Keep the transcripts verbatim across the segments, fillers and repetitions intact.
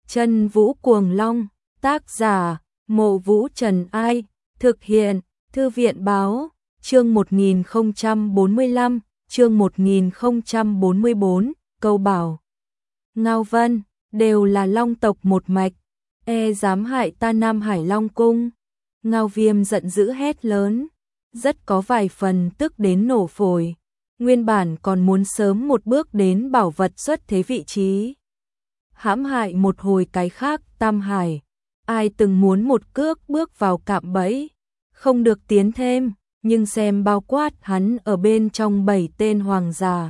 Chân Vũ Cuồng Long, tác giả, Mộ Vũ Trần Ai, thực hiện, Thư viện Báo, chương một nghìn không trăm bốn mươi lăm, chương một nghìn không trăm bốn mươi bốn, Câu Bảo. Ngao Vân, đều là long tộc một mạch, e dám hại ta Nam Hải Long Cung. Ngao Viêm giận dữ hét lớn, rất có vài phần tức đến nổ phổi, nguyên bản còn muốn sớm một bước đến bảo vật xuất thế vị trí. Hãm hại một hồi cái khác Tam Hải, ai từng muốn một cước bước vào cạm bẫy, không được tiến thêm, nhưng xem bao quát hắn ở bên trong bảy tên hoàng giả.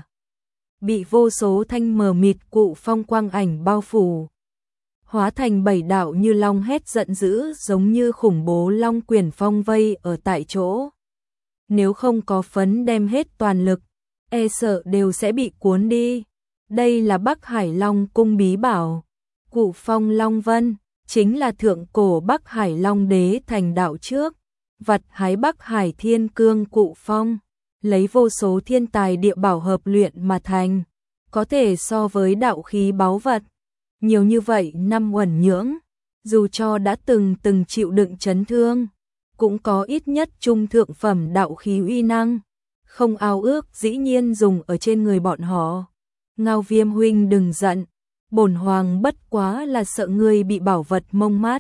Bị vô số thanh mờ mịt cụ phong quang ảnh bao phủ. Hóa thành bảy đạo như long hét giận dữ giống như khủng bố long quyền phong vây ở tại chỗ. Nếu không có phấn đem hết toàn lực, e sợ đều sẽ bị cuốn đi. Đây là Bắc Hải Long Cung bí bảo. Cụ phong Long Vân, chính là thượng cổ Bắc Hải Long Đế thành đạo trước. Vật hái Bắc Hải Thiên Cương cụ phong, lấy vô số thiên tài địa bảo hợp luyện mà thành, có thể so với đạo khí báu vật. Nhiều như vậy năm uẩn nhưỡng, dù cho đã từng từng chịu đựng chấn thương, cũng có ít nhất trung thượng phẩm đạo khí uy năng, không ao ước dĩ nhiên dùng ở trên người bọn họ. Ngao Viêm huynh đừng giận, bổn hoàng bất quá là sợ ngươi bị bảo vật mông mát,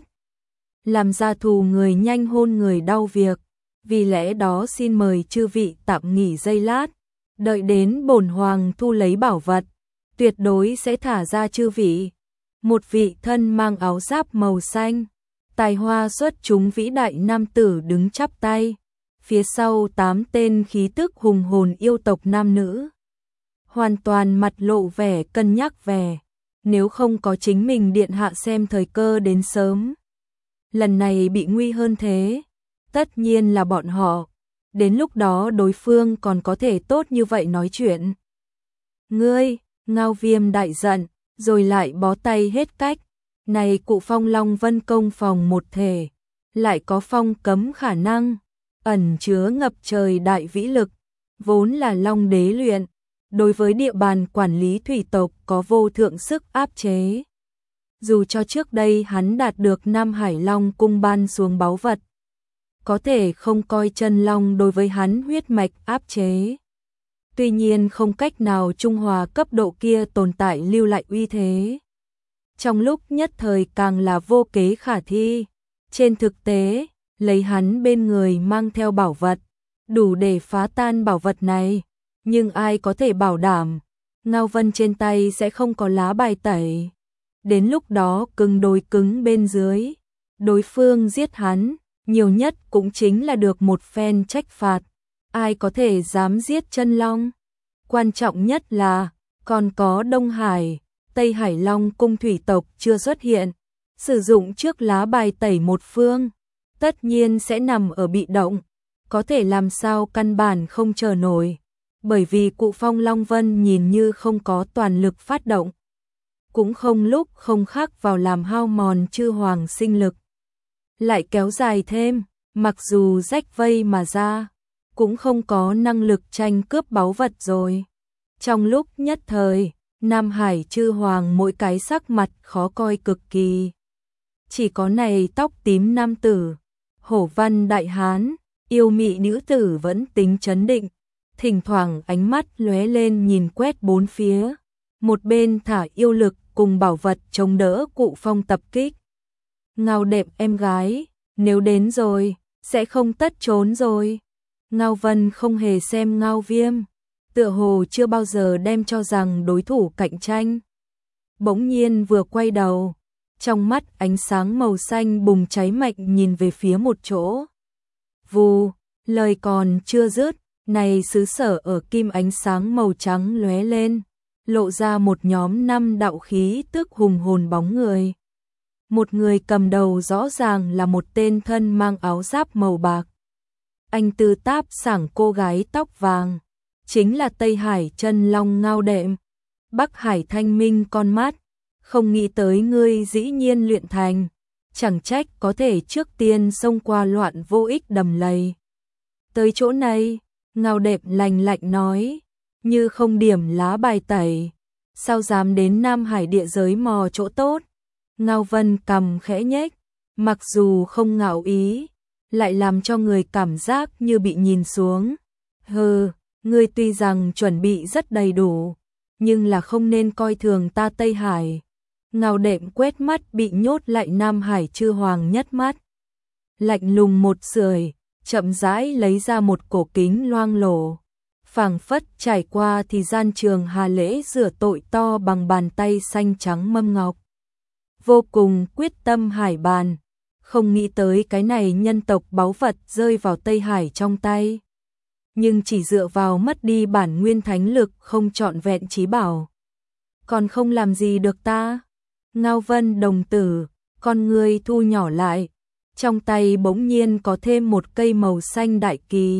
làm ra thù người nhanh hôn người đau việc, vì lẽ đó xin mời chư vị tạm nghỉ giây lát, đợi đến bổn hoàng thu lấy bảo vật, tuyệt đối sẽ thả ra chư vị. Một vị thân mang áo giáp màu xanh, tài hoa xuất chúng vĩ đại nam tử đứng chắp tay, phía sau tám tên khí tức hùng hồn yêu tộc nam nữ, hoàn toàn mặt lộ vẻ cân nhắc vẻ, nếu không có chính mình điện hạ xem thời cơ đến sớm, lần này bị nguy hơn thế, tất nhiên là bọn họ, đến lúc đó đối phương còn có thể tốt như vậy nói chuyện. Ngươi, Ngao Viêm đại giận, rồi lại bó tay hết cách, này cụ phong Long Vân công phòng một thể, lại có phong cấm khả năng, ẩn chứa ngập trời đại vĩ lực, vốn là Long Đế luyện, đối với địa bàn quản lý thủy tộc có vô thượng sức áp chế. Dù cho trước đây hắn đạt được Nam Hải Long Cung ban xuống báu vật, có thể không coi chân long đối với hắn huyết mạch áp chế. Tuy nhiên không cách nào trung hòa cấp độ kia tồn tại lưu lại uy thế. Trong lúc nhất thời càng là vô kế khả thi. Trên thực tế, lấy hắn bên người mang theo bảo vật, đủ để phá tan bảo vật này. Nhưng ai có thể bảo đảm, Ngao Vân trên tay sẽ không có lá bài tẩy. Đến lúc đó cứng đối cứng bên dưới, đối phương giết hắn, nhiều nhất cũng chính là được một phen trách phạt. Ai có thể dám giết chân long? Quan trọng nhất là, còn có Đông Hải, Tây Hải Long cung thủy tộc chưa xuất hiện. Sử dụng trước lá bài tẩy một phương, tất nhiên sẽ nằm ở bị động, có thể làm sao căn bản không chờ nổi. Bởi vì cụ phong Long Vân nhìn như không có toàn lực phát động, cũng không lúc không khác vào làm hao mòn chư hoàng sinh lực. Lại kéo dài thêm, mặc dù rách vây mà ra, cũng không có năng lực tranh cướp báu vật rồi. Trong lúc nhất thời, Nam Hải chư hoàng mỗi cái sắc mặt khó coi cực kỳ. Chỉ có này tóc tím nam tử, hổ văn đại hán, yêu mị nữ tử vẫn tính trấn định, thỉnh thoảng ánh mắt lóe lên nhìn quét bốn phía, một bên thả yêu lực cùng bảo vật chống đỡ cụ phong tập kích. Ngao Đệm em gái, nếu đến rồi, sẽ không tất trốn rồi. Ngao Vân không hề xem Ngao Viêm, tựa hồ chưa bao giờ đem cho rằng đối thủ cạnh tranh. Bỗng nhiên vừa quay đầu, trong mắt ánh sáng màu xanh bùng cháy mạnh nhìn về phía một chỗ. Vù, lời còn chưa dứt, này xứ sở ở kim ánh sáng màu trắng lóe lên, lộ ra một nhóm năm đạo khí tức hùng hồn bóng người. Một người cầm đầu rõ ràng là một tên thân mang áo giáp màu bạc. Anh tư táp sảng cô gái tóc vàng, chính là Tây Hải chân long Ngao Đệm. Bắc Hải thanh minh con mắt, không nghĩ tới ngươi dĩ nhiên luyện thành, chẳng trách có thể trước tiên xông qua loạn vô ích đầm lầy. Tới chỗ này, Ngao Đệm lạnh lạnh nói, như không điểm lá bài tẩy, sao dám đến Nam Hải địa giới mò chỗ tốt. Ngao Vân cằm khẽ nhếch, mặc dù không ngạo ý, lại làm cho người cảm giác như bị nhìn xuống. Hừ, ngươi tuy rằng chuẩn bị rất đầy đủ, nhưng là không nên coi thường ta Tây Hải. Ngao Đệm quét mắt bị nhốt lại Nam Hải chư hoàng nhất mắt. Lạnh lùng một sưởi, chậm rãi lấy ra một cổ kính loang lổ. Phảng phất trải qua thì gian trường hà lễ rửa tội to bằng bàn tay xanh trắng mâm ngọc. Vô cùng quyết tâm hải bàn, không nghĩ tới cái này nhân tộc báu vật rơi vào Tây Hải trong tay. Nhưng chỉ dựa vào mất đi bản nguyên thánh lực không trọn vẹn chí bảo. Còn không làm gì được ta. Ngao Vân đồng tử, con người thu nhỏ lại. Trong tay bỗng nhiên có thêm một cây màu xanh đại kỳ.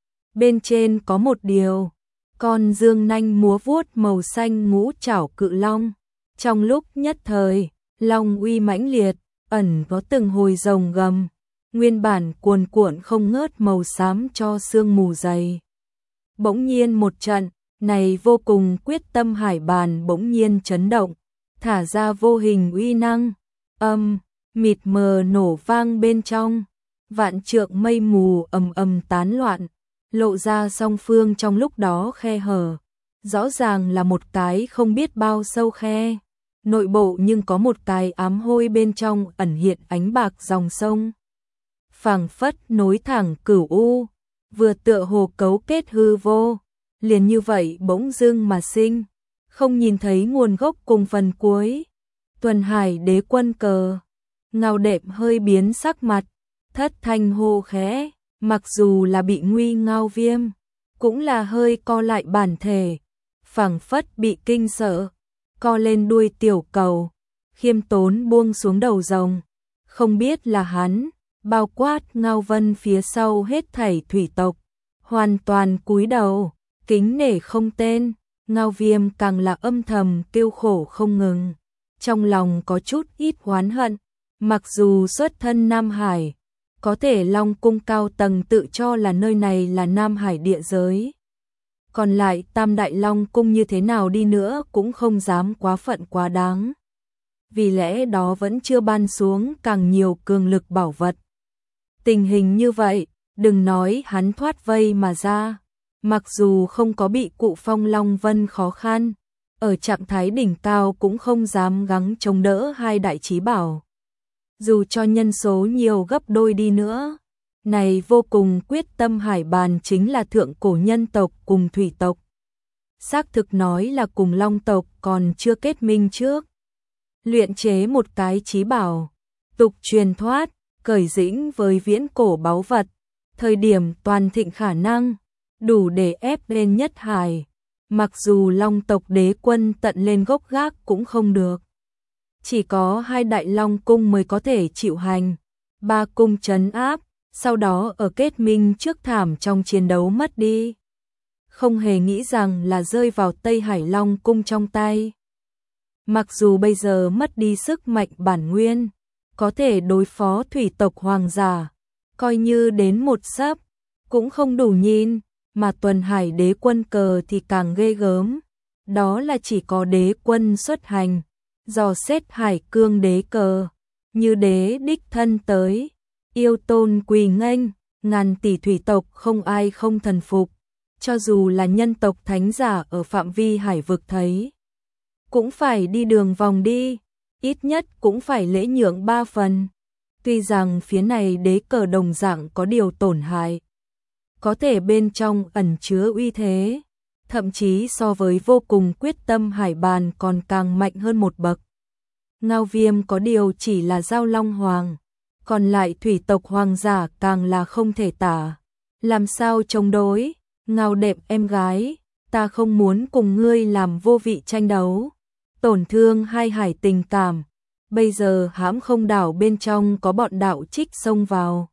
Bên trên có một điều, con dương nanh múa vuốt màu xanh ngũ trảo cự long. Trong lúc nhất thời, long uy mãnh liệt, ẩn có từng hồi rồng gầm. Nguyên bản cuồn cuộn không ngớt màu xám cho sương mù dày. Bỗng nhiên một trận, này vô cùng quyết tâm hải bàn bỗng nhiên chấn động, thả ra vô hình uy năng, âm, mịt mờ nổ vang bên trong, vạn trượng mây mù ầm ầm tán loạn, lộ ra song phương trong lúc đó khe hở, rõ ràng là một cái không biết bao sâu khe, nội bộ nhưng có một cái ám hôi bên trong ẩn hiện ánh bạc dòng sông. Phảng phất nối thẳng cửu u, vừa tựa hồ cấu kết hư vô, liền như vậy bỗng dưng mà sinh, không nhìn thấy nguồn gốc cùng phần cuối. Tuần Hải đế quân cờ, Ngao Đệm hơi biến sắc mặt, thất thanh hô khẽ, mặc dù là bị nguy ngao viêm, cũng là hơi co lại bản thể, phảng phất bị kinh sợ, co lên đuôi tiểu cầu, khiêm tốn buông xuống đầu rồng, không biết là hắn. Bao quát Ngao Vân phía sau hết thảy thủy tộc, hoàn toàn cúi đầu, kính nể không tên. Ngao Viêm càng là âm thầm kêu khổ không ngừng, trong lòng có chút ít oán hận. Mặc dù xuất thân Nam Hải, có thể Long Cung cao tầng tự cho là nơi này là Nam Hải địa giới, còn lại Tam Đại Long Cung như thế nào đi nữa cũng không dám quá phận quá đáng. Vì lẽ đó vẫn chưa ban xuống càng nhiều cường lực bảo vật. Tình hình như vậy, đừng nói hắn thoát vây mà ra, mặc dù không có bị cụ Phong Long Vân khó khăn, ở trạng thái đỉnh cao cũng không dám gắng chống đỡ hai đại chí bảo. Dù cho nhân số nhiều gấp đôi đi nữa, này vô cùng quyết tâm hải bàn chính là thượng cổ nhân tộc cùng thủy tộc. Xác thực nói là cùng long tộc còn chưa kết minh trước. Luyện chế một cái chí bảo, tục truyền thoát, cởi dĩnh với viễn cổ báu vật, thời điểm toàn thịnh khả năng, đủ để ép lên nhất hải, mặc dù long tộc đế quân tận lên gốc gác cũng không được. Chỉ có hai đại long cung mới có thể chịu hành, ba cung trấn áp, sau đó ở kết minh trước thảm trong chiến đấu mất đi. Không hề nghĩ rằng là rơi vào Tây Hải Long cung trong tay. Mặc dù bây giờ mất đi sức mạnh bản nguyên, có thể đối phó thủy tộc hoàng giả, coi như đến một sấp, cũng không đủ nhìn, mà Tuần Hải đế quân cờ thì càng ghê gớm. Đó là chỉ có đế quân xuất hành, dò xét hải cương đế cờ, như đế đích thân tới, yêu tôn quỳ nghênh, ngàn tỷ thủy tộc không ai không thần phục, cho dù là nhân tộc thánh giả ở phạm vi hải vực thấy, cũng phải đi đường vòng đi, ít nhất cũng phải lễ nhượng ba phần. Tuy rằng phía này đế cờ đồng dạng có điều tổn hại, có thể bên trong ẩn chứa uy thế, thậm chí so với vô cùng quyết tâm hải bàn còn càng mạnh hơn một bậc. Ngao Viêm có điều chỉ là giao long hoàng, còn lại thủy tộc hoàng giả càng là không thể tả. Làm sao chống đối? Ngao Đệm em gái, ta không muốn cùng ngươi làm vô vị tranh đấu, tổn thương hai hải tình cảm. Bây giờ hãm không đảo bên trong có bọn đạo trích xông vào,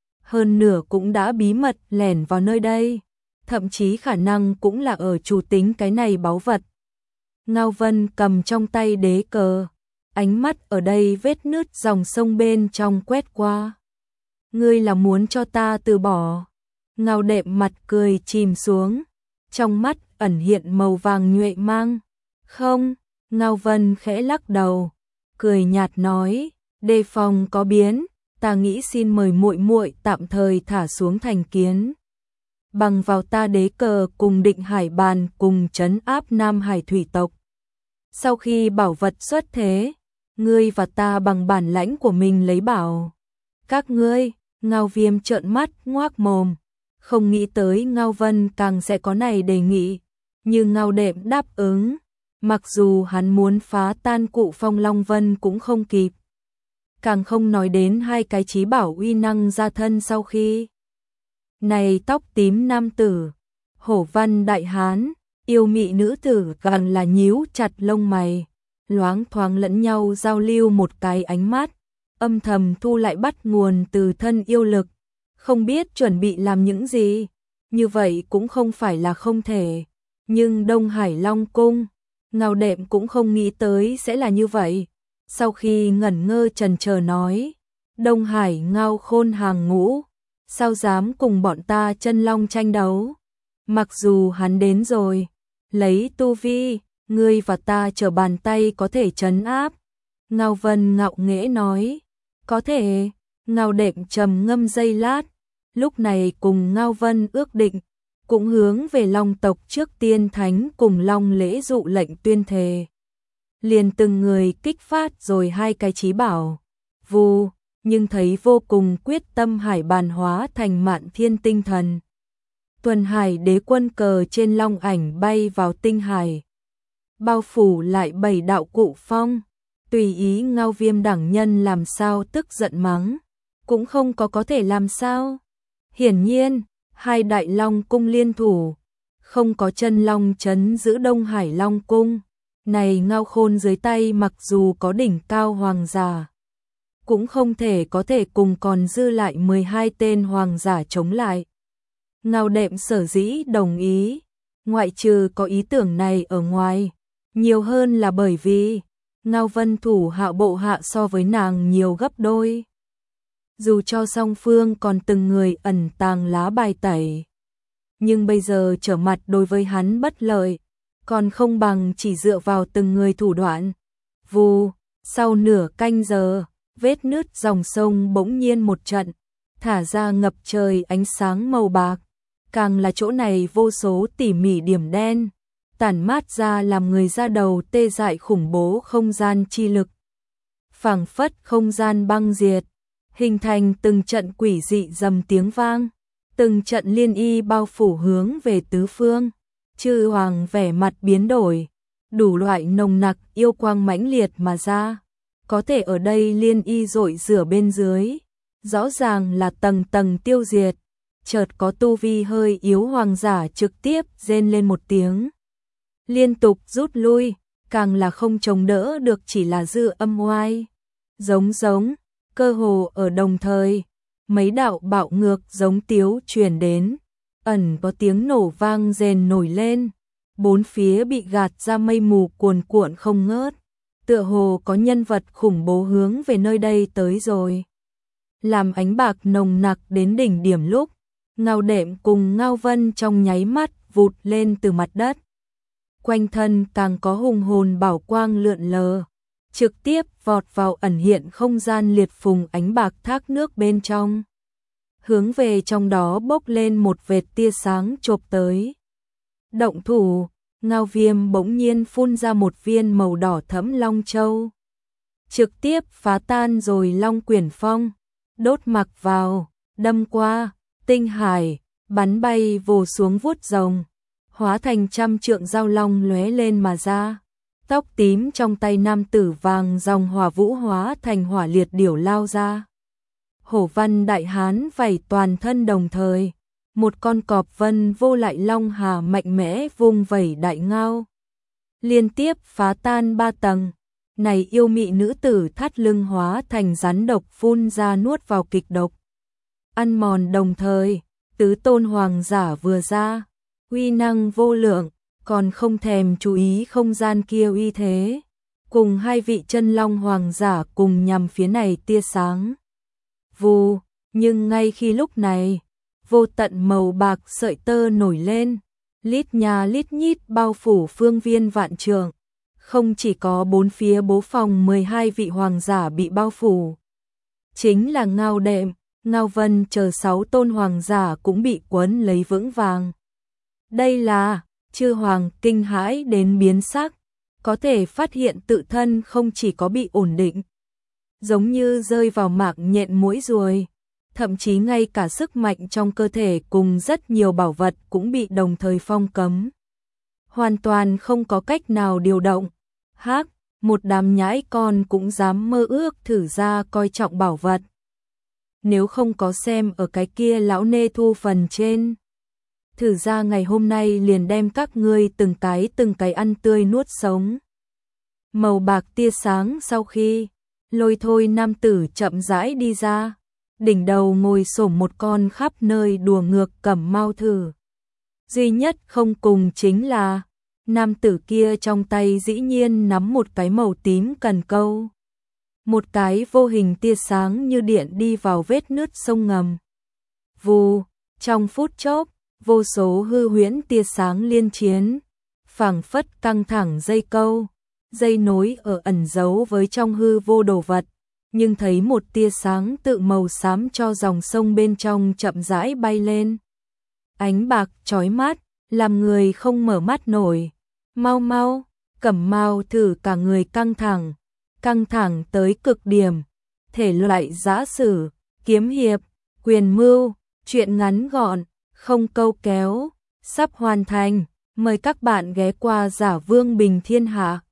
hơn nửa cũng đã bí mật lẻn vào nơi đây, thậm chí khả năng cũng là ở chủ tính cái này báu vật. Ngao Vân cầm trong tay đế cờ, ánh mắt ở đây vết nứt dòng sông bên trong quét qua. Ngươi là muốn cho ta từ bỏ? Ngao Đệm mặt cười chìm xuống, trong mắt ẩn hiện màu vàng nhuệ mang. Không, Ngao Vân khẽ lắc đầu, cười nhạt nói, đề phòng có biến, ta nghĩ xin mời muội muội tạm thời thả xuống thành kiến. Bằng vào ta đế cờ cùng Định Hải bàn cùng trấn áp Nam Hải thủy tộc. Sau khi bảo vật xuất thế, ngươi và ta bằng bản lãnh của mình lấy bảo. Các ngươi, Ngao Viêm trợn mắt ngoác mồm, không nghĩ tới Ngao Vân càng sẽ có này đề nghị, nhưng Ngao Đệm đáp ứng, mặc dù hắn muốn phá tan cụ Phong Long Vân cũng không kịp. Càng không nói đến hai cái chí bảo uy năng ra thân sau khi. Này tóc tím nam tử, hổ văn đại hán, yêu mị nữ tử càng là nhíu chặt lông mày, loáng thoáng lẫn nhau giao lưu một cái ánh mắt, âm thầm thu lại bắt nguồn từ thân yêu lực, không biết chuẩn bị làm những gì, như vậy cũng không phải là không thể, nhưng Đông Hải Long Cung, Ngao Đệm cũng không nghĩ tới sẽ là như vậy. Sau khi ngẩn ngơ trần chờ nói, Đông Hải Ngao Khôn hàng ngũ, sao dám cùng bọn ta chân long tranh đấu? Mặc dù hắn đến rồi, lấy tu vi, ngươi và ta trở bàn tay có thể trấn áp. Ngao Vân ngạo nghễ nói, có thể. Ngao Đệm trầm ngâm giây lát, lúc này cùng Ngao Vân ước định, cũng hướng về Long tộc trước tiên thánh cùng Long lễ dụ lệnh tuyên thề. Liền từng người kích phát rồi hai cái chí bảo, vù, nhưng thấy vô cùng quyết tâm hải bàn hóa thành Mạn Thiên tinh thần. Tuần Hải đế quân cờ trên long ảnh bay vào tinh hải, bao phủ lại bảy đạo cụ phong, tùy ý Ngao Viêm đẳng nhân làm sao tức giận mắng, cũng không có có thể làm sao. Hiển nhiên, hai đại long cung liên thủ, không có chân long trấn giữ Đông Hải Long cung. Này Ngao Khôn dưới tay mặc dù có đỉnh cao hoàng giả, cũng không thể có thể cùng còn dư lại mười hai tên hoàng giả chống lại. Ngao Đệm sở dĩ đồng ý, ngoại trừ có ý tưởng này ở ngoài, nhiều hơn là bởi vì Ngao Vân thủ hạ bộ hạ so với nàng nhiều gấp đôi. Dù cho song phương còn từng người ẩn tàng lá bài tẩy, nhưng bây giờ trở mặt đối với hắn bất lợi, còn không bằng chỉ dựa vào từng người thủ đoạn. Vù, sau nửa canh giờ, vết nứt dòng sông bỗng nhiên một trận, thả ra ngập trời ánh sáng màu bạc, càng là chỗ này vô số tỉ mỉ điểm đen, tản mát ra làm người ra đầu tê dại khủng bố không gian chi lực. Phảng phất không gian băng diệt, hình thành từng trận quỷ dị dầm tiếng vang, từng trận liên y bao phủ hướng về tứ phương. Chư hoàng vẻ mặt biến đổi, đủ loại nồng nặc yêu quang mãnh liệt mà ra, có thể ở đây liên y rội rửa bên dưới, rõ ràng là tầng tầng tiêu diệt. Chợt có tu vi hơi yếu hoàng giả trực tiếp rên lên một tiếng, liên tục rút lui, càng là không chống đỡ được, chỉ là dư âm oai. Giống giống, cơ hồ ở đồng thời, mấy đạo bạo ngược giống tiếu truyền đến, ẩn có tiếng nổ vang rền nổi lên, bốn phía bị gạt ra mây mù cuồn cuộn không ngớt, tựa hồ có nhân vật khủng bố hướng về nơi đây tới rồi. Làm ánh bạc nồng nặc đến đỉnh điểm lúc, Ngao Đệm cùng Ngao Vân trong nháy mắt vụt lên từ mặt đất. Quanh thân càng có hùng hồn bảo quang lượn lờ, trực tiếp vọt vào ẩn hiện không gian liệt phùng ánh bạc thác nước bên trong. Hướng về trong đó bốc lên một vệt tia sáng chộp tới. Động thủ, Ngao Viêm bỗng nhiên phun ra một viên màu đỏ thẫm long châu, trực tiếp phá tan rồi long quyển phong, đốt mặc vào, đâm qua, tinh hải, bắn bay vồ xuống vuốt rồng, hóa thành trăm trượng dao long lóe lên mà ra. Tóc tím trong tay nam tử vàng dòng hỏa vũ hóa thành hỏa liệt điểu lao ra. Hổ văn đại hán vảy toàn thân đồng thời, một con cọp vân vô lại long hà mạnh mẽ vung vẩy đại ngao, liên tiếp phá tan ba tầng. Này yêu mị nữ tử thắt lưng hóa thành rắn độc phun ra nuốt vào kịch độc, ăn mòn đồng thời, tứ tôn hoàng giả vừa ra, uy năng vô lượng, còn không thèm chú ý không gian kia uy thế, cùng hai vị chân long hoàng giả cùng nhằm phía này tia sáng. Vù, nhưng ngay khi lúc này, vô tận màu bạc sợi tơ nổi lên, lít nhà lít nhít bao phủ phương viên vạn trượng, không chỉ có bốn phía bố phòng mười hai vị hoàng giả bị bao phủ. Chính là Ngao Đệm, Ngao Vân chờ sáu tôn hoàng giả cũng bị quấn lấy vững vàng. Đây là, chư hoàng kinh hãi đến biến sắc, có thể phát hiện tự thân không chỉ có bị ổn định, giống như rơi vào mạc nhện muỗi ruồi, thậm chí ngay cả sức mạnh trong cơ thể cùng rất nhiều bảo vật cũng bị đồng thời phong cấm. Hoàn toàn không có cách nào điều động. Hắc, một đám nhãi con cũng dám mơ ước thử ra coi trọng bảo vật. Nếu không có xem ở cái kia lão nê thu phần trên, thử ra ngày hôm nay liền đem các ngươi từng cái từng cái ăn tươi nuốt sống. Màu bạc tia sáng sau khi Lôi Thôi nam tử chậm rãi đi ra, đỉnh đầu ngồi xổm một con khắp nơi đùa ngược Cẩm Mao thử. Duy nhất không cùng chính là nam tử kia trong tay dĩ nhiên nắm một cái màu tím cần câu. Một cái vô hình tia sáng như điện đi vào vết nứt sông ngầm. Vù, trong phút chốc, vô số hư huyễn tia sáng liên chiến, phảng phất căng thẳng dây câu, dây nối ở ẩn giấu với trong hư vô đồ vật, nhưng thấy một tia sáng tự màu xám cho dòng sông bên trong chậm rãi bay lên. Ánh bạc chói mắt, làm người không mở mắt nổi. Mau mau, Cẩm Mao thử cả người căng thẳng, căng thẳng tới cực điểm. Thể loại giã sử, kiếm hiệp, quyền mưu, truyện ngắn gọn, không câu kéo, sắp hoàn thành. Mời các bạn ghé qua Giả Vương Bình Thiên Hạ.